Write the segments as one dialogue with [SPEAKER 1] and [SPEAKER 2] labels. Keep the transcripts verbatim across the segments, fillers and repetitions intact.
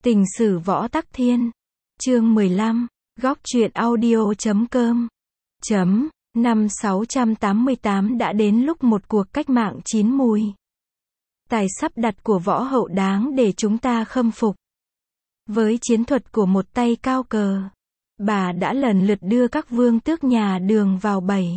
[SPEAKER 1] Tình sử Võ Tắc Thiên. Chương mười lăm. Góc truyện audio chấm com. Chấm. Năm sáu trăm tám mươi tám đã đến lúc một cuộc cách mạng chín mùi. Tài sắp đặt của Võ Hậu đáng để chúng ta khâm phục. Với chiến thuật của một tay cao cờ, bà đã lần lượt đưa các vương tước nhà Đường vào bẫy.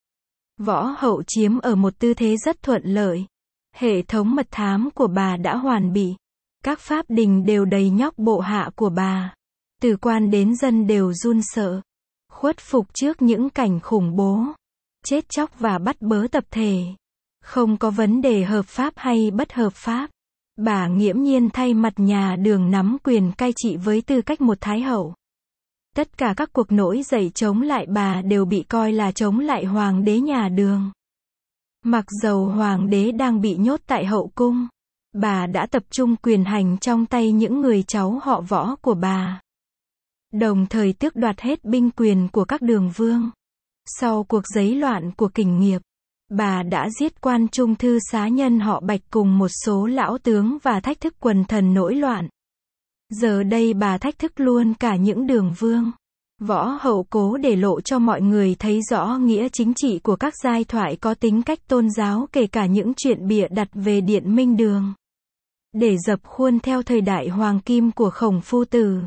[SPEAKER 1] Võ Hậu chiếm ở một tư thế rất thuận lợi. Hệ thống mật thám của bà đã hoàn bị. Các pháp đình đều đầy nhóc bộ hạ của bà. Từ quan đến dân đều run sợ, khuất phục trước những cảnh khủng bố, chết chóc và bắt bớ tập thể. Không có vấn đề hợp pháp hay bất hợp pháp. Bà nghiễm nhiên thay mặt nhà Đường nắm quyền cai trị với tư cách một thái hậu. Tất cả các cuộc nổi dậy chống lại bà đều bị coi là chống lại hoàng đế nhà Đường. Mặc dầu hoàng đế đang bị nhốt tại hậu cung, bà đã tập trung quyền hành trong tay những người cháu họ Võ của bà. Đồng thời tước đoạt hết binh quyền của các đường vương. Sau cuộc giấy loạn của Kình Nghiệp, bà đã giết quan trung thư xá nhân họ Bạch cùng một số lão tướng và thách thức quần thần nổi loạn. Giờ đây bà thách thức luôn cả những đường vương. Võ Hậu cố để lộ cho mọi người thấy rõ nghĩa chính trị của các giai thoại có tính cách tôn giáo, kể cả những chuyện bịa đặt về Điện Minh Đường, để dập khuôn theo thời đại hoàng kim của Khổng Phu Tử.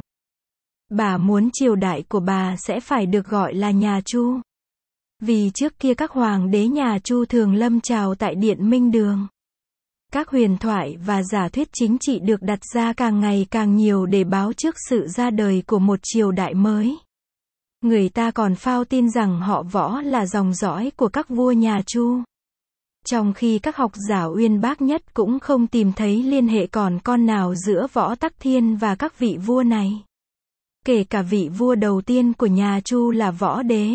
[SPEAKER 1] Bà muốn triều đại của bà sẽ phải được gọi là nhà Chu. Vì trước kia các hoàng đế nhà Chu thường lâm chào tại Điện Minh Đường. Các huyền thoại và giả thuyết chính trị được đặt ra càng ngày càng nhiều để báo trước sự ra đời của một triều đại mới. Người ta còn phao tin rằng họ Võ là dòng dõi của các vua nhà Chu. Trong khi các học giả uyên bác nhất cũng không tìm thấy liên hệ còn con nào giữa Võ Tắc Thiên và các vị vua này. Kể cả vị vua đầu tiên của nhà Chu là Võ Đế.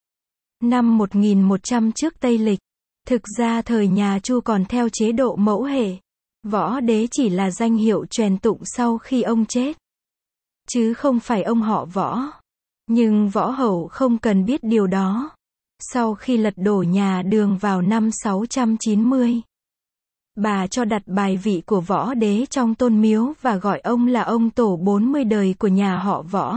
[SPEAKER 1] Năm một nghìn một trăm trước Tây Lịch, thực ra thời nhà Chu còn theo chế độ mẫu hệ. Võ Đế chỉ là danh hiệu truyền tụng sau khi ông chết, chứ không phải ông họ Võ. Nhưng Võ Hậu không cần biết điều đó. Sau khi lật đổ nhà Đường vào năm sáu trăm chín mươi, bà cho đặt bài vị của Võ Đế trong tôn miếu và gọi ông là ông tổ bốn mươi đời của nhà họ Võ.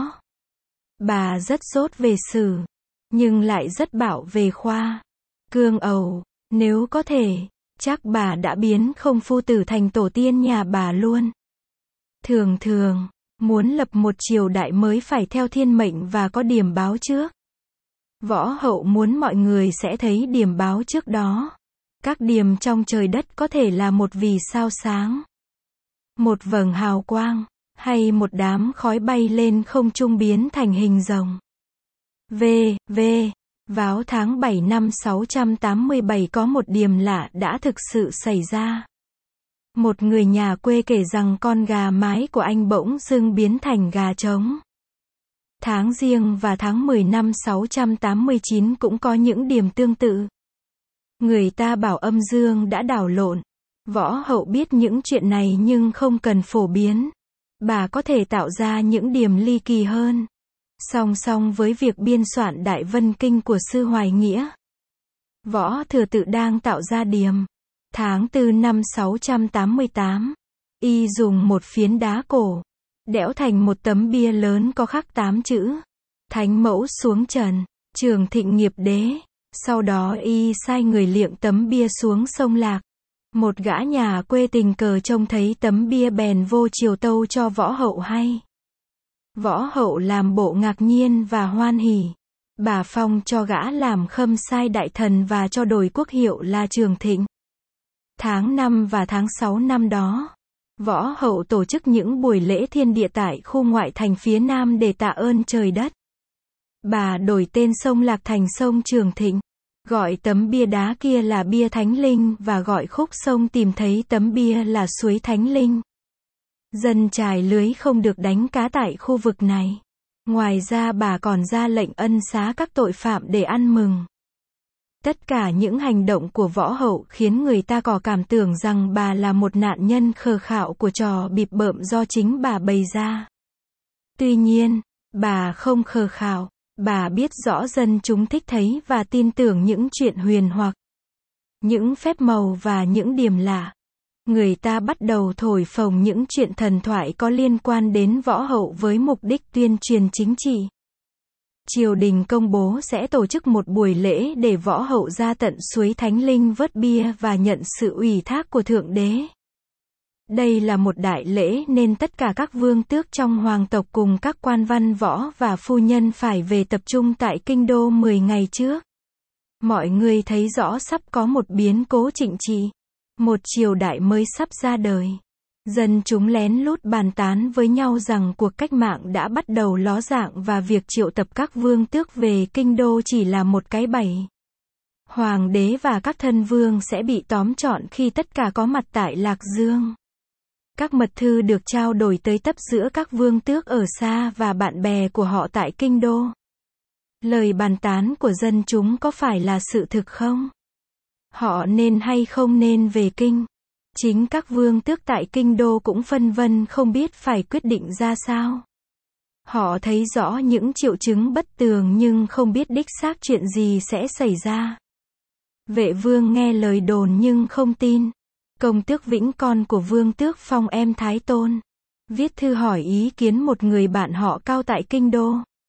[SPEAKER 1] Bà rất dốt về sử, nhưng lại rất bảo về khoa cương ẩu. Nếu có thể, chắc bà đã biến Khổng Phu Tử thành tổ tiên nhà bà luôn. Thường thường, muốn lập một triều đại mới phải theo thiên mệnh và có điểm báo trước. Võ Hậu muốn mọi người sẽ thấy điểm báo trước đó. Các điểm trong trời đất có thể là một vì sao sáng, một vầng hào quang, hay một đám khói bay lên không trung biến thành hình rồng. V. V. Vào tháng bảy năm sáu trăm tám mươi bảy có một điểm lạ đã thực sự xảy ra. Một người nhà quê kể rằng con gà mái của anh bỗng dưng biến thành gà trống. Tháng Giêng và tháng mười năm sáu trăm tám mươi chín cũng có những điểm tương tự. Người ta bảo âm dương đã đảo lộn. Võ Hậu biết những chuyện này nhưng không cần phổ biến. Bà có thể tạo ra những điểm ly kỳ hơn. Song song với việc biên soạn Đại Vân Kinh của sư Hoài Nghĩa, Võ Thừa Tự đang tạo ra điểm. Tháng tư năm sáu trăm tám mươi tám, y dùng một phiến đá cổ, đẽo thành một tấm bia lớn có khắc tám chữ Thánh Mẫu xuống trần, Trường Thịnh Nghiệp Đế. Sau đó y sai người liệng tấm bia xuống sông Lạc. Một gã nhà quê tình cờ trông thấy tấm bia bèn vô triều tâu cho Võ Hậu hay. Võ Hậu làm bộ ngạc nhiên và hoan hỉ. Bà phong cho gã làm khâm sai đại thần và cho đổi quốc hiệu là Trường Thịnh. Tháng năm và tháng sáu năm đó, Võ Hậu tổ chức những buổi lễ thiên địa tại khu ngoại thành phía Nam để tạ ơn trời đất. Bà đổi tên sông Lạc thành sông Trường Thịnh, gọi tấm bia đá kia là bia Thánh Linh và gọi khúc sông tìm thấy tấm bia là suối Thánh Linh. Dân chài lưới không được đánh cá tại khu vực này. Ngoài ra bà còn ra lệnh ân xá các tội phạm để ăn mừng. Tất cả những hành động của Võ Hậu khiến người ta có cảm tưởng rằng bà là một nạn nhân khờ khạo của trò bịp bợm do chính bà bày ra. Tuy nhiên, bà không khờ khạo. Bà biết rõ dân chúng thích thấy và tin tưởng những chuyện huyền hoặc, những phép màu và những điểm lạ. Người ta bắt đầu thổi phồng những chuyện thần thoại có liên quan đến võ hậu với mục đích tuyên truyền chính trị. Triều đình công bố sẽ tổ chức một buổi lễ để võ hậu ra tận suối Thánh Linh vớt bia và nhận sự ủy thác của Thượng Đế. Đây là một đại lễ nên tất cả các vương tước trong hoàng tộc cùng các quan văn võ và phu nhân phải về tập trung tại kinh đô mười ngày trước. Mọi người thấy rõ sắp có một biến cố trịnh trị. Một triều đại mới sắp ra đời. Dân chúng lén lút bàn tán với nhau rằng cuộc cách mạng đã bắt đầu ló dạng và việc triệu tập các vương tước về kinh đô chỉ là một cái bẫy. Hoàng đế và các thân vương sẽ bị tóm trọn khi tất cả có mặt tại Lạc Dương. Các mật thư được trao đổi tới tấp giữa các vương tước ở xa và bạn bè của họ tại kinh đô. Lời bàn tán của dân chúng có phải là sự thực không? Họ nên hay không nên về kinh? Chính các vương tước tại kinh đô cũng phân vân không biết phải quyết định ra sao. Họ thấy rõ những triệu chứng bất tường nhưng không biết đích xác chuyện gì sẽ xảy ra. Vệ vương nghe lời đồn nhưng không tin. Công tước Vĩnh con của vương tước Phong em Thái Tôn viết thư hỏi ý kiến một người bạn họ Cao tại kinh đô.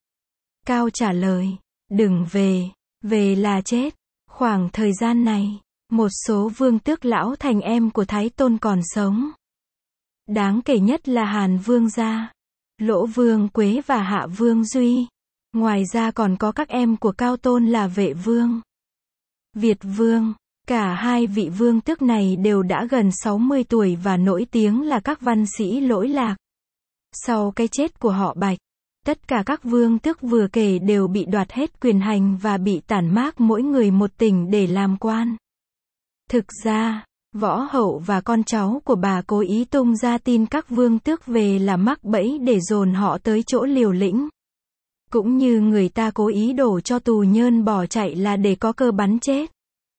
[SPEAKER 1] Cao trả lời, đừng về, về là chết. Khoảng thời gian này, một số vương tước lão thành em của Thái Tôn còn sống. Đáng kể nhất là Hàn Vương gia, Lỗ Vương Quế và Hạ Vương Duy. Ngoài ra còn có các em của Cao Tôn là Vệ Vương, Việt Vương. Cả hai vị vương tước này đều đã gần sáu mươi tuổi và nổi tiếng là các văn sĩ lỗi lạc. Sau cái chết của họ Bạch, tất cả các vương tước vừa kể đều bị đoạt hết quyền hành và bị tản mác mỗi người một tỉnh để làm quan. Thực ra, võ hậu và con cháu của bà cố ý tung ra tin các vương tước về là mắc bẫy để dồn họ tới chỗ liều lĩnh. Cũng như người ta cố ý đổ cho tù nhơn bỏ chạy là để có cơ bắn chết.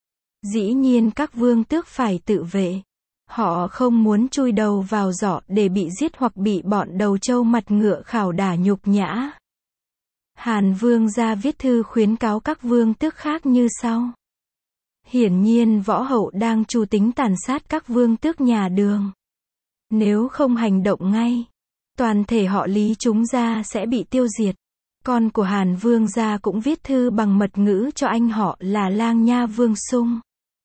[SPEAKER 1] Dĩ nhiên các vương tước phải tự vệ. Họ không muốn chui đầu vào giỏ để bị giết hoặc bị bọn đầu trâu mặt ngựa khảo đả nhục nhã. Hàn Vương ra viết thư khuyến cáo các vương tước khác như sau. Hiển nhiên võ hậu đang chủ tính tàn sát các vương tước nhà Đường. Nếu không hành động ngay, toàn thể họ Lý chúng ra sẽ bị tiêu diệt. Con của Hàn Vương gia cũng viết thư bằng mật ngữ cho anh họ là Lang Nha Vương Sung.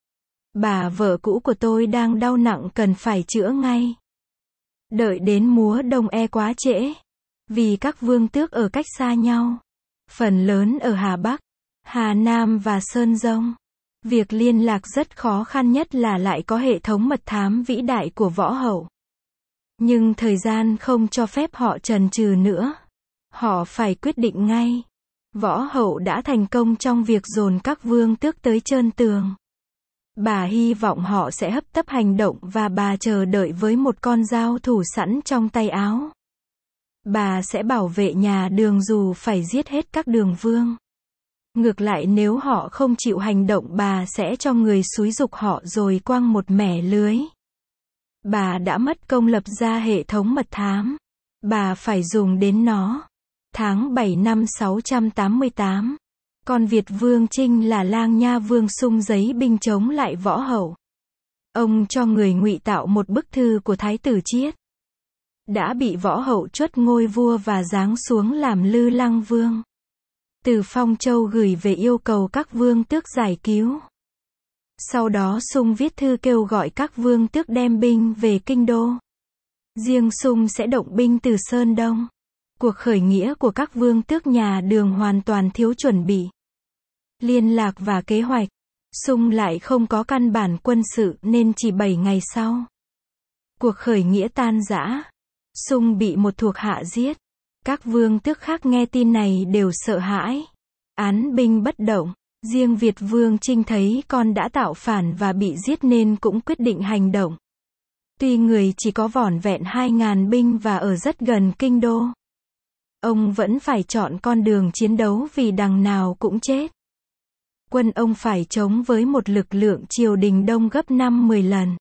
[SPEAKER 1] Bà vợ cũ của tôi đang đau nặng cần phải chữa ngay. Đợi đến mùa đông e quá trễ. Vì các vương tước ở cách xa nhau. Phần lớn ở Hà Bắc, Hà Nam và Sơn Dông. Việc liên lạc rất khó khăn nhất là lại có hệ thống mật thám vĩ đại của võ hậu. Nhưng thời gian không cho phép họ chần chừ nữa. Họ phải quyết định ngay. Võ hậu đã thành công trong việc dồn các vương tước tới trơn tường. Bà hy vọng họ sẽ hấp tấp hành động và bà chờ đợi với một con dao thủ sẵn trong tay áo. Bà sẽ bảo vệ nhà Đường dù phải giết hết các đường vương. Ngược lại nếu họ không chịu hành động bà sẽ cho người xúi giục họ rồi quăng một mẻ lưới. Bà đã mất công lập ra hệ thống mật thám. Bà phải dùng đến nó. Tháng bảy năm sáu trăm tám mươi tám. Con Việt Vương Trinh là Lang Nha Vương Sung giấy binh chống lại võ hậu. Ông cho người ngụy tạo một bức thư của Thái tử Chiết. Đã bị võ hậu truất ngôi vua và giáng xuống làm Lư Lăng Vương. Từ Phong Châu gửi về yêu cầu các vương tước giải cứu. Sau đó Sung viết thư kêu gọi các vương tước đem binh về kinh đô. Riêng Sung sẽ động binh từ Sơn Đông. Cuộc khởi nghĩa của các vương tước nhà Đường hoàn toàn thiếu chuẩn bị. Liên lạc và kế hoạch. Sung lại không có căn bản quân sự nên chỉ bảy ngày sau. Cuộc khởi nghĩa tan rã. Sung bị một thuộc hạ giết. Các vương tước khác nghe tin này đều sợ hãi. Án binh bất động. Riêng Việt Vương Trinh thấy con đã tạo phản và bị giết nên cũng quyết định hành động. Tuy người chỉ có vỏn vẹn hai ngàn binh và ở rất gần kinh đô. Ông vẫn phải chọn con đường chiến đấu vì đằng nào cũng chết. Quân ông phải chống với một lực lượng triều đình đông gấp năm mười lần.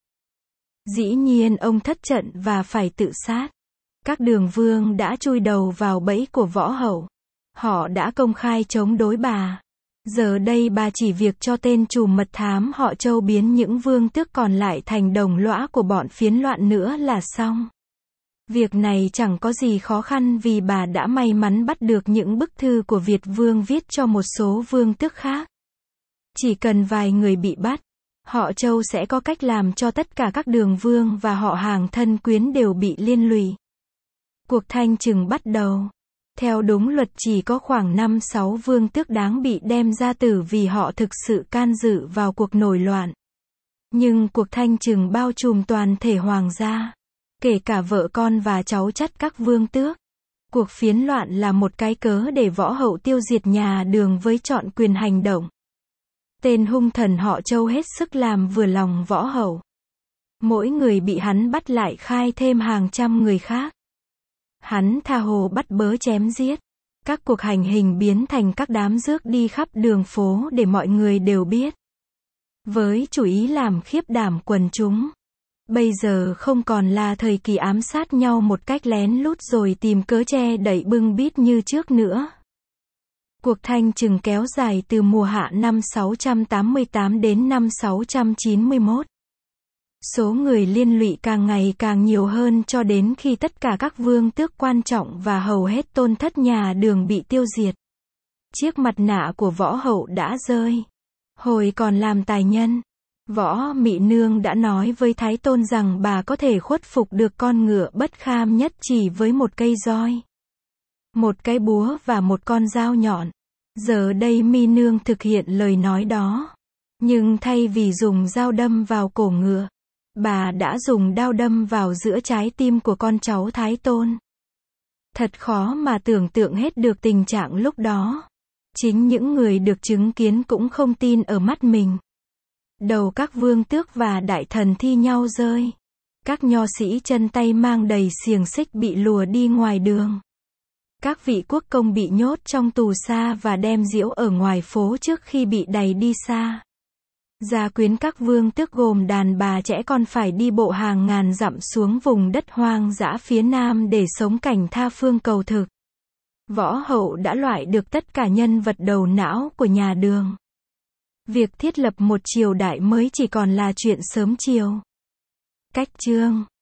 [SPEAKER 1] Dĩ nhiên ông thất trận và phải tự sát. Các đường vương đã chui đầu vào bẫy của võ hậu. Họ đã công khai chống đối bà. Giờ đây bà chỉ việc cho tên trùm mật thám họ Châu biến những vương tước còn lại thành đồng lõa của bọn phiến loạn nữa là xong. Việc này chẳng có gì khó khăn vì bà đã may mắn bắt được những bức thư của Việt Vương viết cho một số vương tước khác. Chỉ cần vài người bị bắt, họ Châu sẽ có cách làm cho tất cả các đường vương và họ hàng thân quyến đều bị liên lụy. Cuộc thanh trừng bắt đầu. Theo đúng luật chỉ có khoảng năm sáu vương tước đáng bị đem ra tử vì họ thực sự can dự vào cuộc nổi loạn. Nhưng cuộc thanh trừng bao trùm toàn thể hoàng gia, kể cả vợ con và cháu chắt các vương tước. Cuộc phiến loạn là một cái cớ để Võ Hậu tiêu diệt nhà Đường với trọn quyền hành động. Tên hung thần họ Châu hết sức làm vừa lòng Võ Hậu. Mỗi người bị hắn bắt lại khai thêm hàng trăm người khác. Hắn tha hồ bắt bớ chém giết. Các cuộc hành hình biến thành các đám rước đi khắp đường phố để mọi người đều biết. Với chủ ý làm khiếp đảm quần chúng. Bây giờ không còn là thời kỳ ám sát nhau một cách lén lút rồi tìm cớ che đậy bưng bít như trước nữa. Cuộc thanh trừng kéo dài từ mùa hạ năm sáu trăm tám mươi tám đến năm sáu trăm chín mươi mốt. Số người liên lụy càng ngày càng nhiều hơn cho đến khi tất cả các vương tước quan trọng và hầu hết tôn thất nhà Đường bị tiêu diệt. Chiếc mặt nạ của Võ Hậu đã rơi. Hồi còn làm tài nhân, Võ Mị Nương đã nói với Thái Tôn rằng bà có thể khuất phục được con ngựa bất kham nhất chỉ với một cây roi, một cái búa và một con dao nhọn. Giờ đây Mi Nương thực hiện lời nói đó. Nhưng thay vì dùng dao đâm vào cổ ngựa, bà đã dùng đao đâm vào giữa trái tim của con cháu Thái Tôn. Thật khó mà tưởng tượng hết được tình trạng lúc đó. Chính những người được chứng kiến cũng không tin ở mắt mình. Đầu các vương tước và đại thần thi nhau rơi. Các nho sĩ chân tay mang đầy xiềng xích bị lùa đi ngoài đường. Các vị quốc công bị nhốt trong tù xa và đem giễu ở ngoài phố trước khi bị đày đi xa. Gia quyến các vương tước gồm đàn bà trẻ con phải đi bộ hàng ngàn dặm xuống vùng đất hoang dã phía nam để sống cảnh tha phương cầu thực. Võ Hậu đã loại được tất cả nhân vật đầu não của nhà Đường. Việc thiết lập một triều đại mới chỉ còn là chuyện sớm chiều. Cách chương